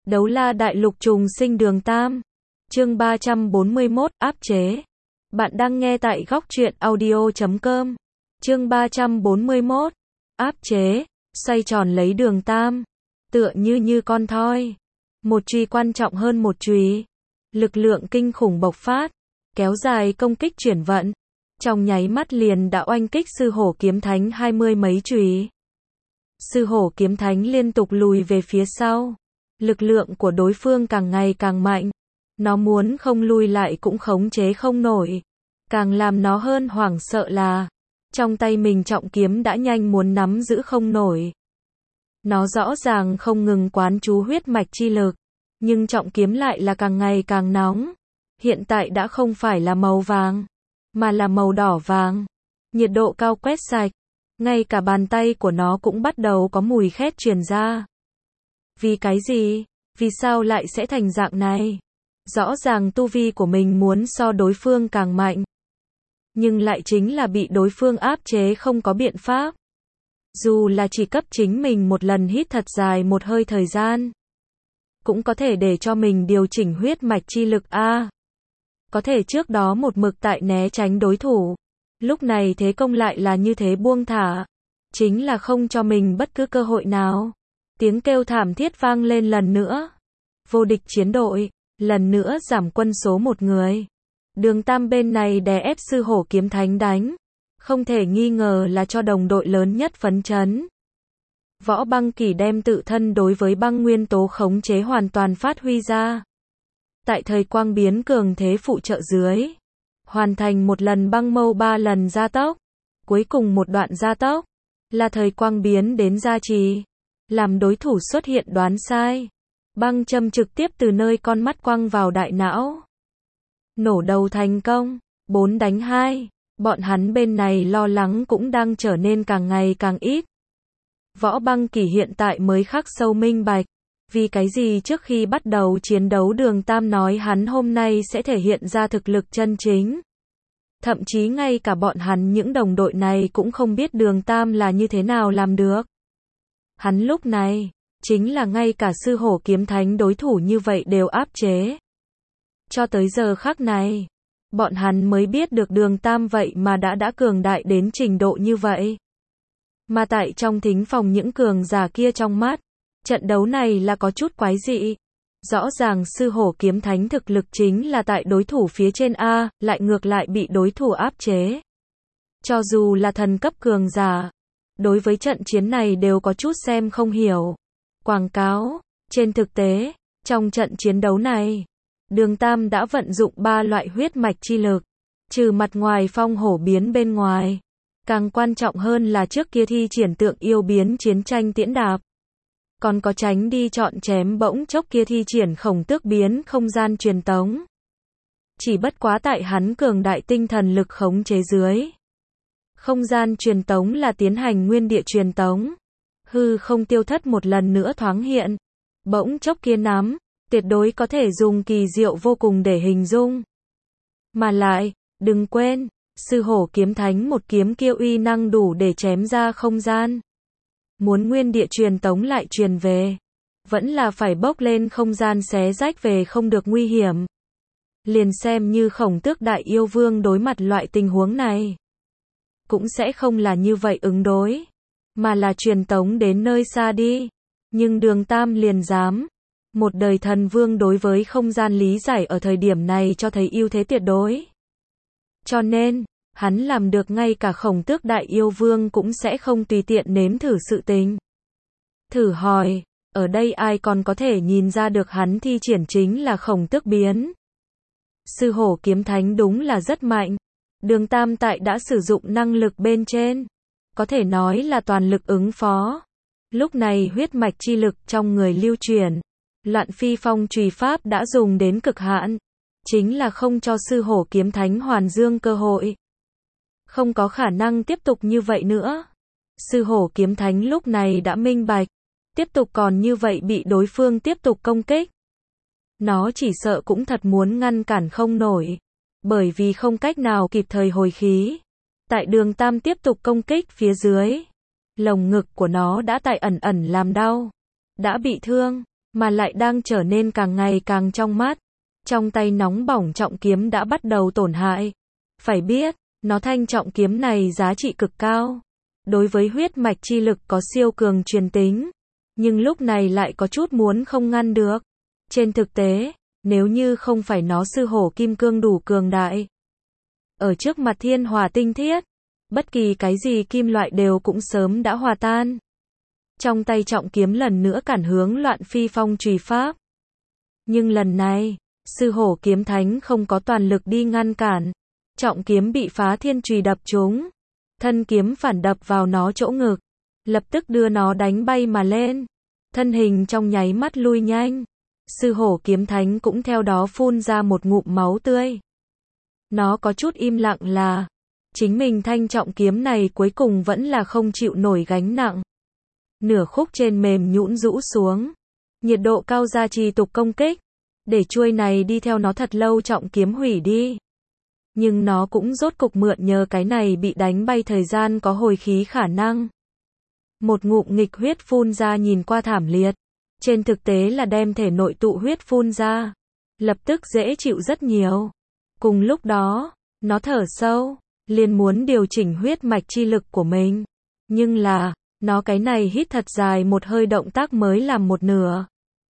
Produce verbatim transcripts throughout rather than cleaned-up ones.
Đấu la đại lục trùng sinh đường Tam. Chương ba trăm bốn mươi mốt, áp chế. Bạn đang nghe tại góc truyện audio chấm com. Chương ba trăm bốn mươi mốt, áp chế, xoay tròn lấy đường Tam. Tựa như như con thoi. Một chùy quan trọng hơn một chùy. Lực lượng kinh khủng bộc phát, kéo dài công kích chuyển vận. Trong nháy mắt liền đã oanh kích sư hổ kiếm thánh hai mươi mấy chùy. Sư hổ kiếm thánh liên tục lùi về phía sau. Lực lượng của đối phương càng ngày càng mạnh. Nó muốn không lui lại cũng khống chế không nổi. Càng làm nó hơn hoảng sợ là trong tay mình trọng kiếm đã nhanh muốn nắm giữ không nổi. Nó rõ ràng không ngừng quán chú huyết mạch chi lực, nhưng trọng kiếm lại là càng ngày càng nóng. Hiện tại đã không phải là màu vàng, mà là màu đỏ vàng. Nhiệt độ cao quét sạch, ngay cả bàn tay của nó cũng bắt đầu có mùi khét truyền ra. Vì cái gì? Vì sao lại sẽ thành dạng này? Rõ ràng tu vi của mình muốn so đối phương càng mạnh, nhưng lại chính là bị đối phương áp chế không có biện pháp. Dù là chỉ cấp chính mình một lần hít thật dài một hơi thời gian, cũng có thể để cho mình điều chỉnh huyết mạch chi lực a. Có thể trước đó một mực tại né tránh đối thủ, lúc này thế công lại là như thế buông thả, chính là không cho mình bất cứ cơ hội nào. Tiếng kêu thảm thiết vang lên lần nữa. Vô địch chiến đội, lần nữa giảm quân số một người. Đường Tam bên này đè ép sư hổ kiếm thánh đánh, không thể nghi ngờ là cho đồng đội lớn nhất phấn chấn. Võ Băng Kỳ đem tự thân đối với băng nguyên tố khống chế hoàn toàn phát huy ra. Tại thời quang biến cường thế phụ trợ dưới, hoàn thành một lần băng mâu ba lần gia tốc. Cuối cùng một đoạn gia tốc là thời quang biến đến gia trì, làm đối thủ xuất hiện đoán sai. Băng châm trực tiếp từ nơi con mắt quăng vào đại não. Nổ đầu thành công, bốn đánh hai. Bọn hắn bên này lo lắng cũng đang trở nên càng ngày càng ít. Võ Băng Kỳ hiện tại mới khắc sâu minh bạch. Vì cái gì trước khi bắt đầu chiến đấu đường Tam nói hắn hôm nay sẽ thể hiện ra thực lực chân chính. Thậm chí ngay cả bọn hắn những đồng đội này cũng không biết đường Tam là như thế nào làm được. Hắn lúc này, chính là ngay cả sư hổ kiếm thánh đối thủ như vậy đều áp chế. Cho tới giờ khắc này, bọn hắn mới biết được đường Tam vậy mà đã đã cường đại đến trình độ như vậy. Mà tại trong thính phòng những cường giả kia trong mắt, trận đấu này là có chút quái dị. Rõ ràng sư hổ kiếm thánh thực lực chính là tại đối thủ phía trên A, lại ngược lại bị đối thủ áp chế. Cho dù là thần cấp cường giả, đối với trận chiến này đều có chút xem không hiểu. Quảng cáo, trên thực tế, trong trận chiến đấu này, đường Tam đã vận dụng ba loại huyết mạch chi lực, trừ mặt ngoài phong hổ biến bên ngoài. Càng quan trọng hơn là trước kia thi triển tượng yêu biến chiến tranh tiễn đạp. Còn có tránh đi chọn chém bỗng chốc kia thi triển khổng tước biến không gian truyền tống. Chỉ bất quá tại hắn cường đại tinh thần lực khống chế dưới. Không gian truyền tống là tiến hành nguyên địa truyền tống. Hư không tiêu thất một lần nữa thoáng hiện. Bỗng chốc kia nắm, tuyệt đối có thể dùng kỳ diệu vô cùng để hình dung. Mà lại, đừng quên, sư hổ kiếm thánh một kiếm kia uy năng đủ để chém ra không gian. Muốn nguyên địa truyền tống lại truyền về, vẫn là phải bốc lên không gian xé rách về không được nguy hiểm. Liền xem như khổng tước đại yêu vương đối mặt loại tình huống này, cũng sẽ không là như vậy ứng đối, mà là truyền tống đến nơi xa đi. Nhưng đường Tam liền dám. Một đời thần vương đối với không gian lý giải ở thời điểm này cho thấy ưu thế tuyệt đối. Cho nên, hắn làm được ngay cả khổng tước đại yêu vương cũng sẽ không tùy tiện nếm thử sự tình. Thử hỏi, ở đây ai còn có thể nhìn ra được hắn thi triển chính là khổng tước biến. Sư hổ kiếm thánh đúng là rất mạnh. Đường Tam tại đã sử dụng năng lực bên trên, có thể nói là toàn lực ứng phó. Lúc này huyết mạch chi lực trong người lưu chuyển, Loạn Phi Phong chùy pháp đã dùng đến cực hạn, chính là không cho sư hổ kiếm thánh hoàn dương cơ hội. Không có khả năng tiếp tục như vậy nữa. Sư hổ kiếm thánh lúc này đã minh bạch, tiếp tục còn như vậy bị đối phương tiếp tục công kích. Nó chỉ sợ cũng thật muốn ngăn cản không nổi, bởi vì không cách nào kịp thời hồi khí. Tại đường Tam tiếp tục công kích phía dưới, lồng ngực của nó đã tại ẩn ẩn làm đau, đã bị thương. mà lại đang trở nên càng ngày càng trong mắt. Trong tay nóng bỏng trọng kiếm đã bắt đầu tổn hại. Phải biết, nó thanh trọng kiếm này giá trị cực cao. Đối với huyết mạch chi lực có siêu cường truyền tính. Nhưng lúc này lại có chút muốn không ngăn được. Trên thực tế, nếu như không phải nó sư hổ kim cương đủ cường đại. Ở trước mặt thiên hỏa tinh thiết, bất kỳ cái gì kim loại đều cũng sớm đã hòa tan. Trong tay trọng kiếm lần nữa cản hướng Loạn Phi Phong chùy pháp. Nhưng lần này, sư hổ kiếm thánh không có toàn lực đi ngăn cản. Trọng kiếm bị phá thiên chùy đập trúng. Thân kiếm phản đập vào nó chỗ ngực. Lập tức đưa nó đánh bay mà lên. Thân hình trong nháy mắt lui nhanh. Sư hổ kiếm thánh cũng theo đó phun ra một ngụm máu tươi. Nó có chút im lặng là, chính mình thanh trọng kiếm này cuối cùng vẫn là không chịu nổi gánh nặng. Nửa khúc trên mềm nhũn rũ xuống. Nhiệt độ cao ra trì tục công kích. Để chuôi này đi theo nó thật lâu trọng kiếm hủy đi. Nhưng nó cũng rốt cục mượn nhờ cái này bị đánh bay thời gian có hồi khí khả năng. Một ngụm nghịch huyết phun ra nhìn qua thảm liệt. Trên thực tế là đem thể nội tụ huyết phun ra. Lập tức dễ chịu rất nhiều. Cùng lúc đó, nó thở sâu, liền muốn điều chỉnh huyết mạch chi lực của mình. Nhưng là, nó cái này hít thật dài một hơi động tác mới làm một nửa.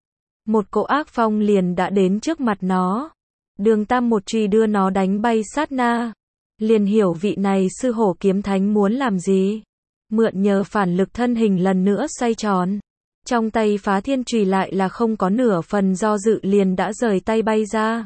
Một cỗ ác phong liền đã đến trước mặt nó. Đường Tam một chùy đưa nó đánh bay sát na. Liền hiểu vị này sư hổ kiếm thánh muốn làm gì. Mượn nhờ phản lực thân hình lần nữa xoay tròn. Trong tay phá thiên chùy lại là không có nửa phần do dự liền đã rời tay bay ra.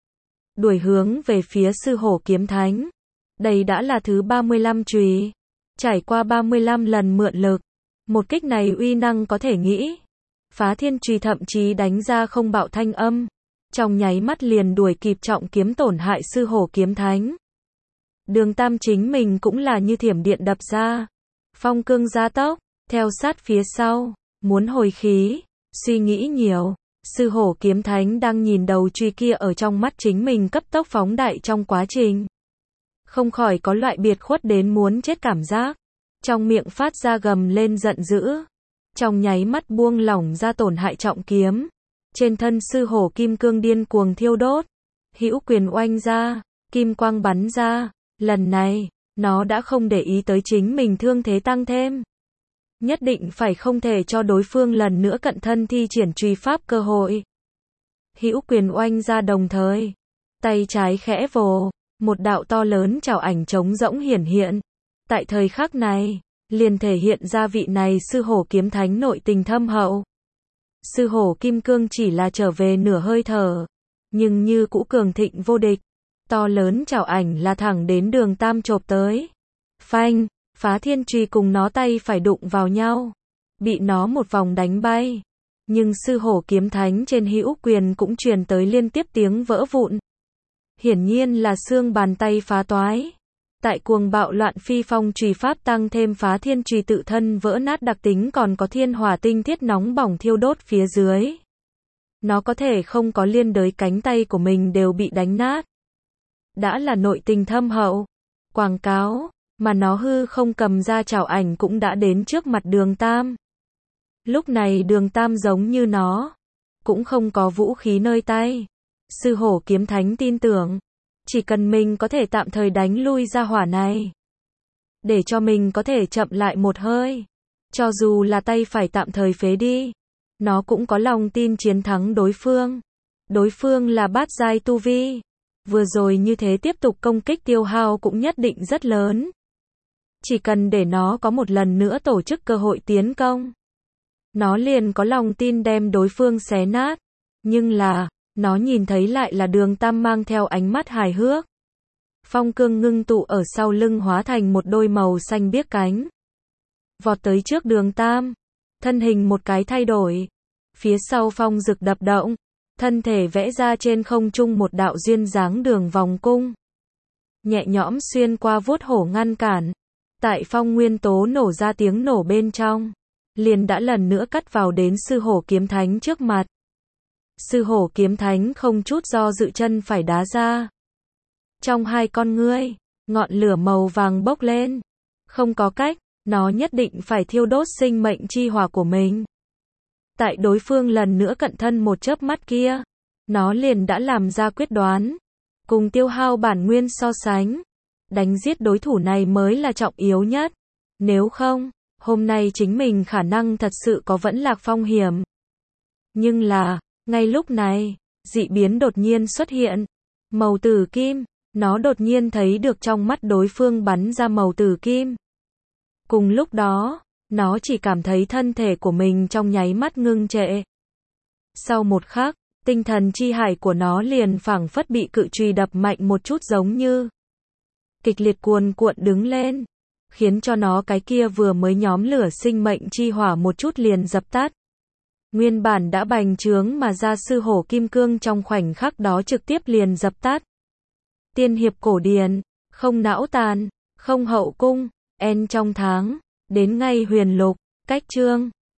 Đuổi hướng về phía sư hổ kiếm thánh. Đây đã là thứ ba mươi lăm chùy. Trải qua ba mươi lăm lần mượn lực. Một kích này uy năng có thể nghĩ. Phá thiên chùy thậm chí đánh ra không bạo thanh âm. Trong nháy mắt liền đuổi kịp trọng kiếm tổn hại sư hổ kiếm thánh. Đường Tam chính mình cũng là như thiểm điện đập ra. Phong cương gia tốc, theo sát phía sau, muốn hồi khí, suy nghĩ nhiều. Sư hổ kiếm thánh đang nhìn đầu chùy kia ở trong mắt chính mình cấp tốc phóng đại trong quá trình. Không khỏi có loại biệt khuất đến muốn chết cảm giác. Trong miệng phát ra gầm lên giận dữ. Trong nháy mắt buông lỏng ra tổn hại trọng kiếm. Trên thân sư hổ kim cương điên cuồng thiêu đốt. Hữu quyền oanh ra, kim quang bắn ra. Lần này, nó đã không để ý tới chính mình thương thế tăng thêm. Nhất định phải không thể cho đối phương lần nữa cận thân thi triển truy pháp cơ hội. Hữu quyền oanh ra đồng thời. Tay trái khẽ vồ. Một đạo to lớn trảo ảnh trống rỗng hiển hiện. Tại thời khắc này, liền thể hiện ra vị này sư hổ kiếm thánh nội tình thâm hậu. Sư hổ kim cương chỉ là trở về nửa hơi thở. Nhưng như cũ cường thịnh vô địch. To lớn trảo ảnh là thẳng đến Đường Tam chộp tới. Phanh, phá thiên chùy cùng nó tay phải đụng vào nhau. Bị nó một vòng đánh bay. Nhưng sư hổ kiếm thánh trên hữu quyền cũng truyền tới liên tiếp tiếng vỡ vụn. Hiển nhiên là xương bàn tay phá toái. Tại cuồng bạo Loạn Phi Phong chùy pháp tăng thêm phá thiên chùy tự thân vỡ nát đặc tính còn có thiên hỏa tinh thiết nóng bỏng thiêu đốt phía dưới. Nó có thể không có liên đới cánh tay của mình đều bị đánh nát. Đã là nội tình thâm hậu. Quảng cáo, mà nó hư không cầm ra trảo ảnh cũng đã đến trước mặt Đường Tam. Lúc này Đường Tam giống như nó. Cũng không có vũ khí nơi tay. Sư hổ kiếm thánh tin tưởng. Chỉ cần mình có thể tạm thời đánh lui ra hỏa này. Để cho mình có thể chậm lại một hơi. Cho dù là tay phải tạm thời phế đi. Nó cũng có lòng tin chiến thắng đối phương. Đối phương là bát giai tu vi. Vừa rồi như thế tiếp tục công kích tiêu hao cũng nhất định rất lớn. Chỉ cần để nó có một lần nữa tổ chức cơ hội tiến công. Nó liền có lòng tin đem đối phương xé nát. Nhưng là, nó nhìn thấy lại là Đường Tam mang theo ánh mắt hài hước. Phong cương ngưng tụ ở sau lưng hóa thành một đôi màu xanh biếc cánh. Vọt tới trước Đường Tam. Thân hình một cái thay đổi. Phía sau phong rực đập động. Thân thể vẽ ra trên không trung một đạo duyên dáng đường vòng cung. Nhẹ nhõm xuyên qua vuốt hổ ngăn cản. Tại phong nguyên tố nổ ra tiếng nổ bên trong. Liền đã lần nữa cắt vào đến sư hổ kiếm thánh trước mặt. Sư hổ kiếm thánh không chút do dự chân phải đá ra. Trong hai con ngươi, ngọn lửa màu vàng bốc lên. Không có cách, nó nhất định phải thiêu đốt sinh mệnh chi hỏa của mình. Tại đối phương lần nữa cận thân một chớp mắt kia, nó liền đã làm ra quyết đoán. Cùng tiêu hao bản nguyên so sánh, đánh giết đối thủ này mới là trọng yếu nhất. Nếu không, hôm nay chính mình khả năng thật sự có vẫn lạc phong hiểm. Nhưng là, ngay lúc này, dị biến đột nhiên xuất hiện. Màu tử kim, nó đột nhiên thấy được trong mắt đối phương bắn ra màu tử kim. Cùng lúc đó, nó chỉ cảm thấy thân thể của mình trong nháy mắt ngưng trệ. Sau một khắc, tinh thần chi hải của nó liền phảng phất bị cự chùy đập mạnh một chút giống như kịch liệt cuồn cuộn đứng lên, khiến cho nó cái kia vừa mới nhóm lửa sinh mệnh chi hỏa một chút liền dập tắt. Nguyên bản đã bành trướng mà ra sư hổ kim cương trong khoảnh khắc đó trực tiếp liền dập tắt. Tiên hiệp cổ điển, không não tàn, không hậu cung, en trong tháng, đến ngay huyền lục, cách chương